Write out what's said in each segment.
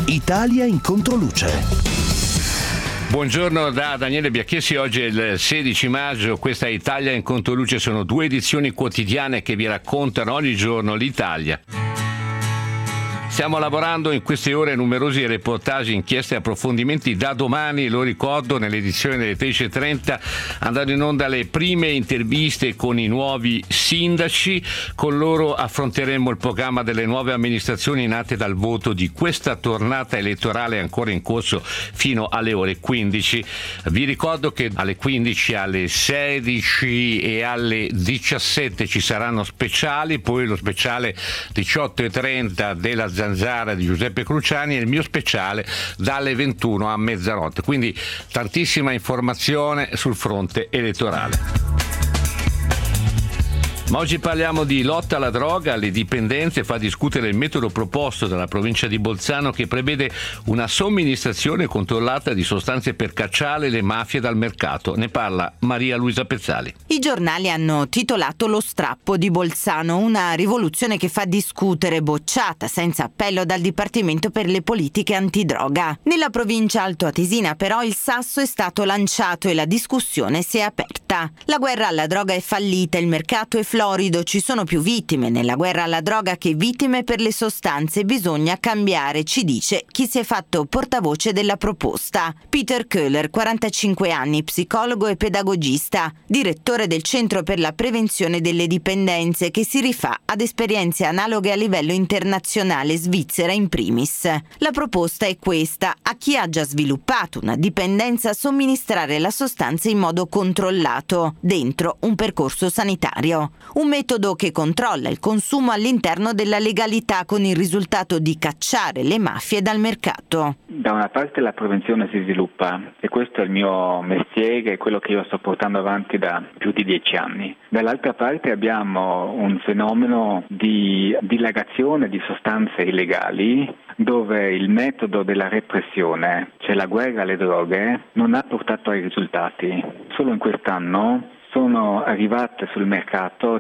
Italia in controluce. Buongiorno da Daniele Biacchessi, oggi è il 16 maggio, questa è Italia in controluce, sono 2 edizioni quotidiane che vi raccontano ogni giorno l'Italia. Stiamo lavorando in queste ore numerosi reportage, inchieste e approfondimenti. Da domani, lo ricordo, nell'edizione delle 13.30 andranno in onda le prime interviste con i nuovi sindaci. Con loro affronteremo il programma delle nuove amministrazioni nate dal voto di questa tornata elettorale ancora in corso fino alle ore 15. Vi ricordo che alle 15, alle 16 e alle 17 ci saranno speciali, poi lo speciale 18.30 della Zanzara di Giuseppe Cruciani e il mio speciale dalle 21 a mezzanotte, quindi tantissima informazione sul fronte elettorale. Ma oggi parliamo di lotta alla droga, alle dipendenze, fa discutere il metodo proposto dalla provincia di Bolzano che prevede una somministrazione controllata di sostanze per cacciare le mafie dal mercato. Ne parla Maria Luisa Pezzali. I giornali hanno titolato Lo strappo di Bolzano, una rivoluzione che fa discutere, bocciata senza appello dal Dipartimento per le politiche antidroga. Nella provincia altoatesina però il sasso è stato lanciato e la discussione si è aperta. La guerra alla droga è fallita, il mercato è florido, ci sono più vittime nella guerra alla droga che vittime per le sostanze, bisogna cambiare, ci dice chi si è fatto portavoce della proposta. Peter Köhler, 45 anni, psicologo e pedagogista, direttore del Centro per la prevenzione delle dipendenze, che si rifà ad esperienze analoghe a livello internazionale, Svizzera in primis. La proposta è questa: a chi ha già sviluppato una dipendenza somministrare la sostanza in modo controllato, dentro un percorso sanitario. Un metodo che controlla il consumo all'interno della legalità, con il risultato di cacciare le mafie dal mercato. Da una parte la prevenzione si sviluppa e questo è il mio mestiere, è quello che io sto portando avanti da più di 10 anni. Dall'altra parte abbiamo un fenomeno di dilagazione di sostanze illegali dove il metodo della repressione, cioè la guerra alle droghe, non ha portato ai risultati. Solo in quest'anno sono arrivate sul mercato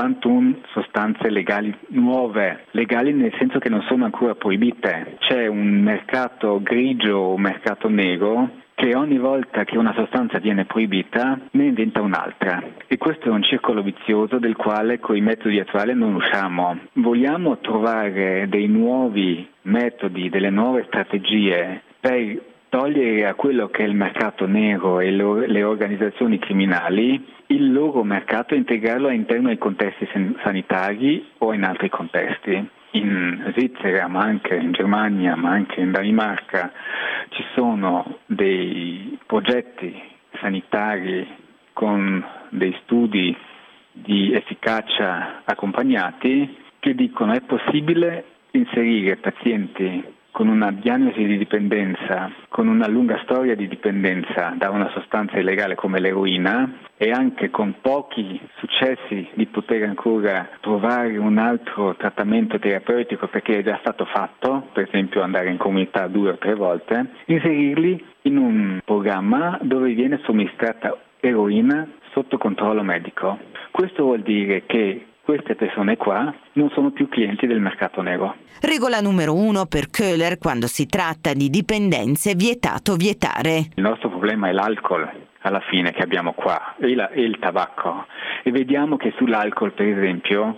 51 sostanze legali nuove, legali nel senso che non sono ancora proibite. C'è un mercato grigio o un mercato nero che ogni volta che una sostanza viene proibita ne inventa un'altra, e questo è un circolo vizioso del quale con i metodi attuali non usciamo. Vogliamo trovare dei nuovi metodi, delle nuove strategie per togliere a quello che è il mercato nero e le organizzazioni criminali il loro mercato e integrarlo all'interno dei contesti sanitari o in altri contesti. In Svizzera, ma anche in Germania, ma anche in Danimarca ci sono dei progetti sanitari con dei studi di efficacia accompagnati che dicono è possibile inserire pazienti con una diagnosi di dipendenza, con una lunga storia di dipendenza da una sostanza illegale come l'eroina, e anche con pochi successi di poter ancora trovare un altro trattamento terapeutico perché è già stato fatto, per esempio andare in comunità 2 o 3 volte, inserirli in un programma dove viene somministrata eroina sotto controllo medico. Questo vuol dire che queste persone qua non sono più clienti del mercato nero. Regola numero 1 per Köhler: quando si tratta di dipendenze, vietato vietare. Il nostro problema è l'alcol, alla fine, che abbiamo qua, e il tabacco. E vediamo che sull'alcol, per esempio,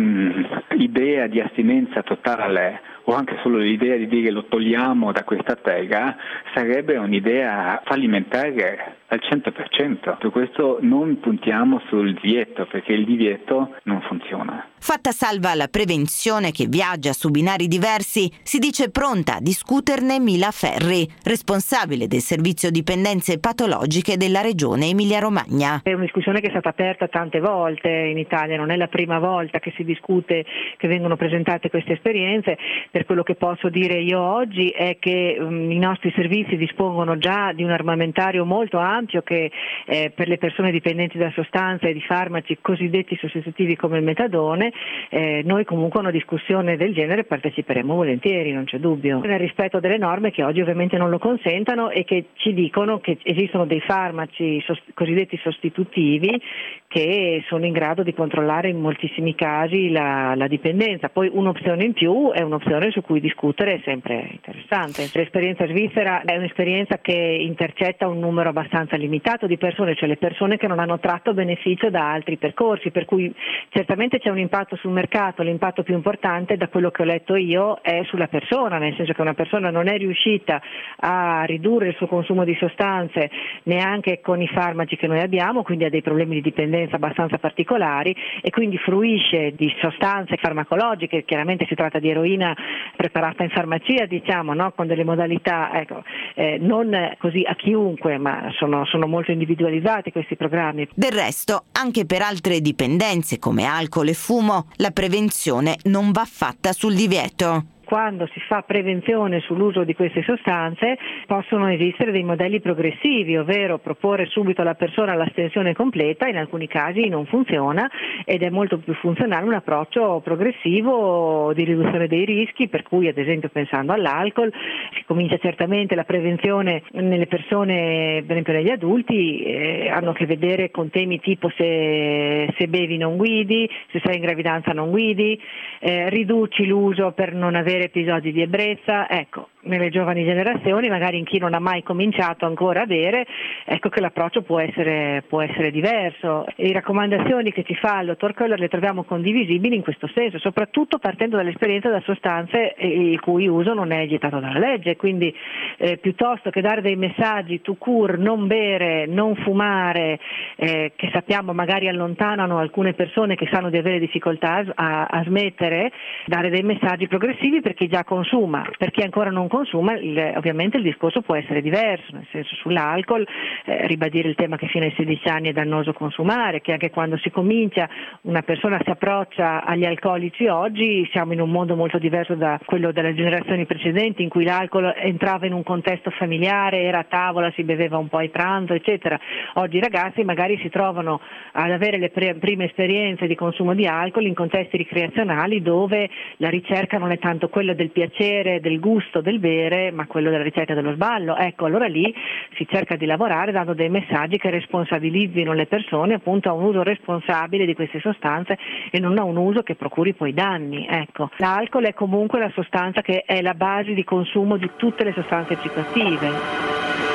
un'idea di astinenza totale o anche solo l'idea di dire lo togliamo da questa tega sarebbe un'idea fallimentare al 100%. Per questo non puntiamo sul divieto, perché il divieto non funziona. Fatta salva la prevenzione che viaggia su binari diversi, si dice pronta a discuterne Mila Ferri, responsabile del servizio dipendenze patologiche della regione Emilia-Romagna. È una discussione che è stata aperta tante volte in Italia, non è la prima volta che si discute, che vengono presentate queste esperienze. Per quello che posso dire io oggi è che i nostri servizi dispongono già di un armamentario molto ampio che per le persone dipendenti da sostanze e di farmaci cosiddetti sostitutivi come il metadone, noi comunque a una discussione del genere parteciperemo volentieri, non c'è dubbio, nel rispetto delle norme che oggi ovviamente non lo consentano e che ci dicono che esistono dei farmaci cosiddetti sostitutivi che sono in grado di controllare in moltissimi casi la dipendenza. Poi un'opzione in più è un'opzione questione su cui discutere è sempre interessante. L'esperienza svizzera è un'esperienza che intercetta un numero abbastanza limitato di persone, cioè le persone che non hanno tratto beneficio da altri percorsi, per cui certamente c'è un impatto sul mercato. L'impatto più importante, da quello che ho letto io, è sulla persona, nel senso che una persona non è riuscita a ridurre il suo consumo di sostanze neanche con i farmaci che noi abbiamo, quindi ha dei problemi di dipendenza abbastanza particolari e quindi fruisce di sostanze farmacologiche. Chiaramente si tratta di eroina preparata in farmacia, diciamo, no? Con delle modalità, non così a chiunque, ma sono molto individualizzati questi programmi. Del resto, anche per altre dipendenze come alcol e fumo, la prevenzione non va fatta sul divieto. Quando si fa prevenzione sull'uso di queste sostanze possono esistere dei modelli progressivi, ovvero proporre subito alla persona l'astensione completa. In alcuni casi non funziona ed è molto più funzionale un approccio progressivo di riduzione dei rischi, per cui ad esempio pensando all'alcol si comincia certamente la prevenzione nelle persone, per esempio negli adulti, hanno a che vedere con temi tipo se bevi non guidi, se sei in gravidanza non guidi, riduci l'uso per non avere episodi di ebbrezza. Ecco, nelle giovani generazioni, magari in chi non ha mai cominciato ancora a bere, ecco che l'approccio può essere diverso. Le raccomandazioni che ci fa il dottor Köhler le troviamo condivisibili in questo senso, soprattutto partendo dall'esperienza da sostanze il cui uso non è vietato dalla legge, quindi piuttosto che dare dei messaggi tout court, non bere, non fumare, che sappiamo magari allontanano alcune persone che sanno di avere difficoltà a smettere, dare dei messaggi progressivi per chi già consuma. Per chi ancora non consuma, ovviamente il discorso può essere diverso, nel senso sull'alcol, ribadire il tema che fino ai 16 anni è dannoso consumare, che anche quando si comincia, una persona si approccia agli alcolici oggi, siamo in un mondo molto diverso da quello delle generazioni precedenti, in cui l'alcol entrava in un contesto familiare, era a tavola, si beveva un po' a pranzo, eccetera. Oggi i ragazzi magari si trovano ad avere le prime esperienze di consumo di alcol in contesti ricreazionali dove la ricerca non è tanto quella del piacere, del gusto, del bere, ma quello della ricerca dello sballo. Ecco, allora lì si cerca di lavorare dando dei messaggi che responsabilizzino le persone appunto a un uso responsabile di queste sostanze e non a un uso che procuri poi danni. Ecco, l'alcol è comunque la sostanza che è la base di consumo di tutte le sostanze psicoattive.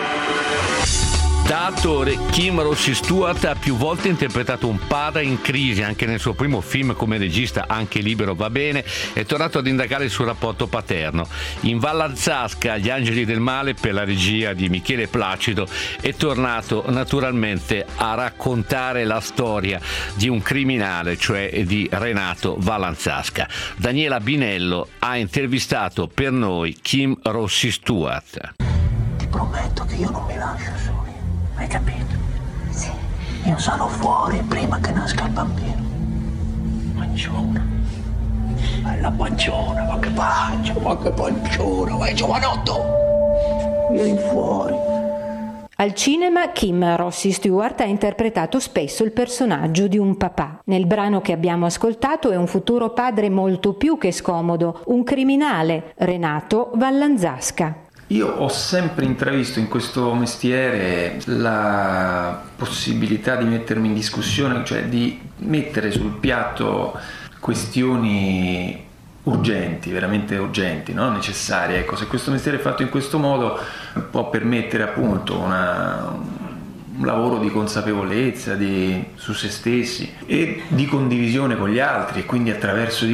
Da attore, Kim Rossi-Stuart ha più volte interpretato un padre in crisi. Anche nel suo primo film come regista, Anche libero va bene, è tornato ad indagare il suo rapporto paterno. In Vallanzasca, Gli angeli del male, per la regia di Michele Placido, è tornato naturalmente a raccontare la storia di un criminale, cioè di Renato Vallanzasca. Daniela Binello ha intervistato per noi Kim Rossi-Stuart. Ti prometto che io non mi lascio soli. Hai capito? Sì. Io sarò fuori prima che nasca il bambino. Panciona. Bella panciona, ma che panciona, vai giovanotto. Vieni fuori. Al cinema Kim Rossi-Stuart ha interpretato spesso il personaggio di un papà. Nel brano che abbiamo ascoltato è un futuro padre molto più che scomodo, un criminale, Renato Vallanzasca. Io ho sempre intravisto in questo mestiere la possibilità di mettermi in discussione, cioè di mettere sul piatto questioni urgenti, veramente urgenti, no? Necessarie. Ecco, se questo mestiere è fatto in questo modo può permettere appunto un lavoro di consapevolezza su se stessi e di condivisione con gli altri, e quindi attraverso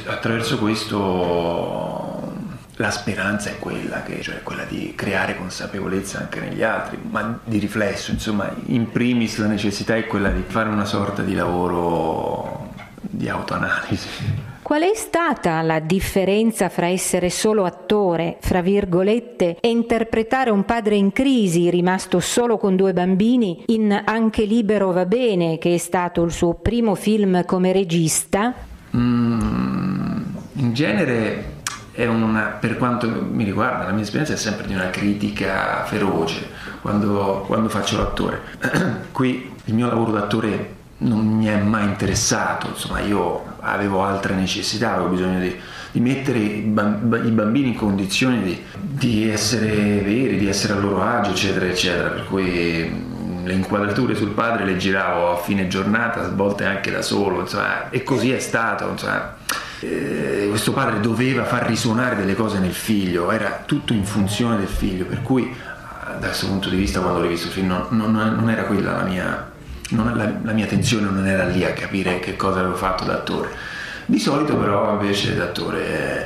questo la speranza è cioè quella di creare consapevolezza anche negli altri, ma di riflesso, insomma, in primis la necessità è quella di fare una sorta di lavoro di autoanalisi. Qual è stata la differenza fra essere solo attore, fra virgolette, e interpretare un padre in crisi, rimasto solo con 2 bambini, in Anche libero va bene, che è stato il suo primo film come regista? In genere per quanto mi riguarda, la mia esperienza è sempre di una critica feroce quando faccio l'attore. Qui il mio lavoro d'attore non mi è mai interessato, insomma, io avevo altre necessità, avevo bisogno di mettere i bambini in condizioni di essere veri, di essere a loro agio, eccetera eccetera, per cui le inquadrature sul padre le giravo a fine giornata, svolte anche da solo, insomma, e così è stato, insomma. questo padre doveva far risuonare delle cose nel figlio, era tutto in funzione del figlio, per cui da questo punto di vista, quando l'ho visto il film, non era quella la mia attenzione, non era lì a capire che cosa avevo fatto da attore. Di solito però invece da attore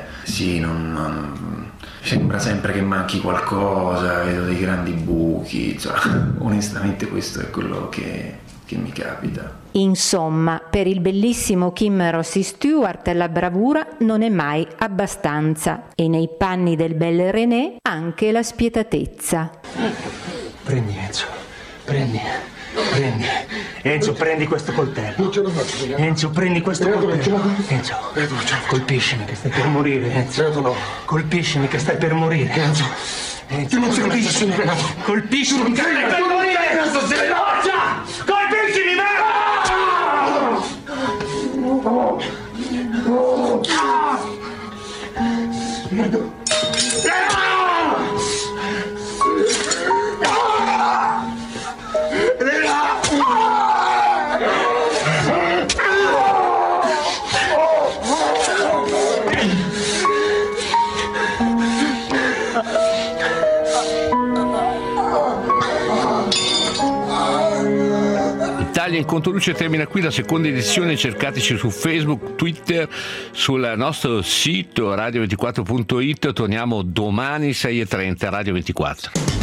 sembra sempre che manchi qualcosa, vedo dei grandi buchi, insomma, onestamente questo è quello che mi capita. Insomma, per il bellissimo Kim Rossi Stewart la bravura non è mai abbastanza e nei panni del bel René anche la spietatezza. Prendi Enzo, prendi. Enzo, prendi questo coltello. Non ce la faccio. Enzo, prendi questo coltello. Enzo, colpiscimi che stai per morire, Enzo. Colpiscimi che stai per morire, Enzo. Tu non colpiscimi, colpiscimi che stai per morire, Enzo, se ne loggia! Colpiscimi, Italia in Controluce termina qui la seconda edizione, cercateci su Facebook, Twitter, sul nostro sito radio24.it, torniamo domani 6:30 Radio 24.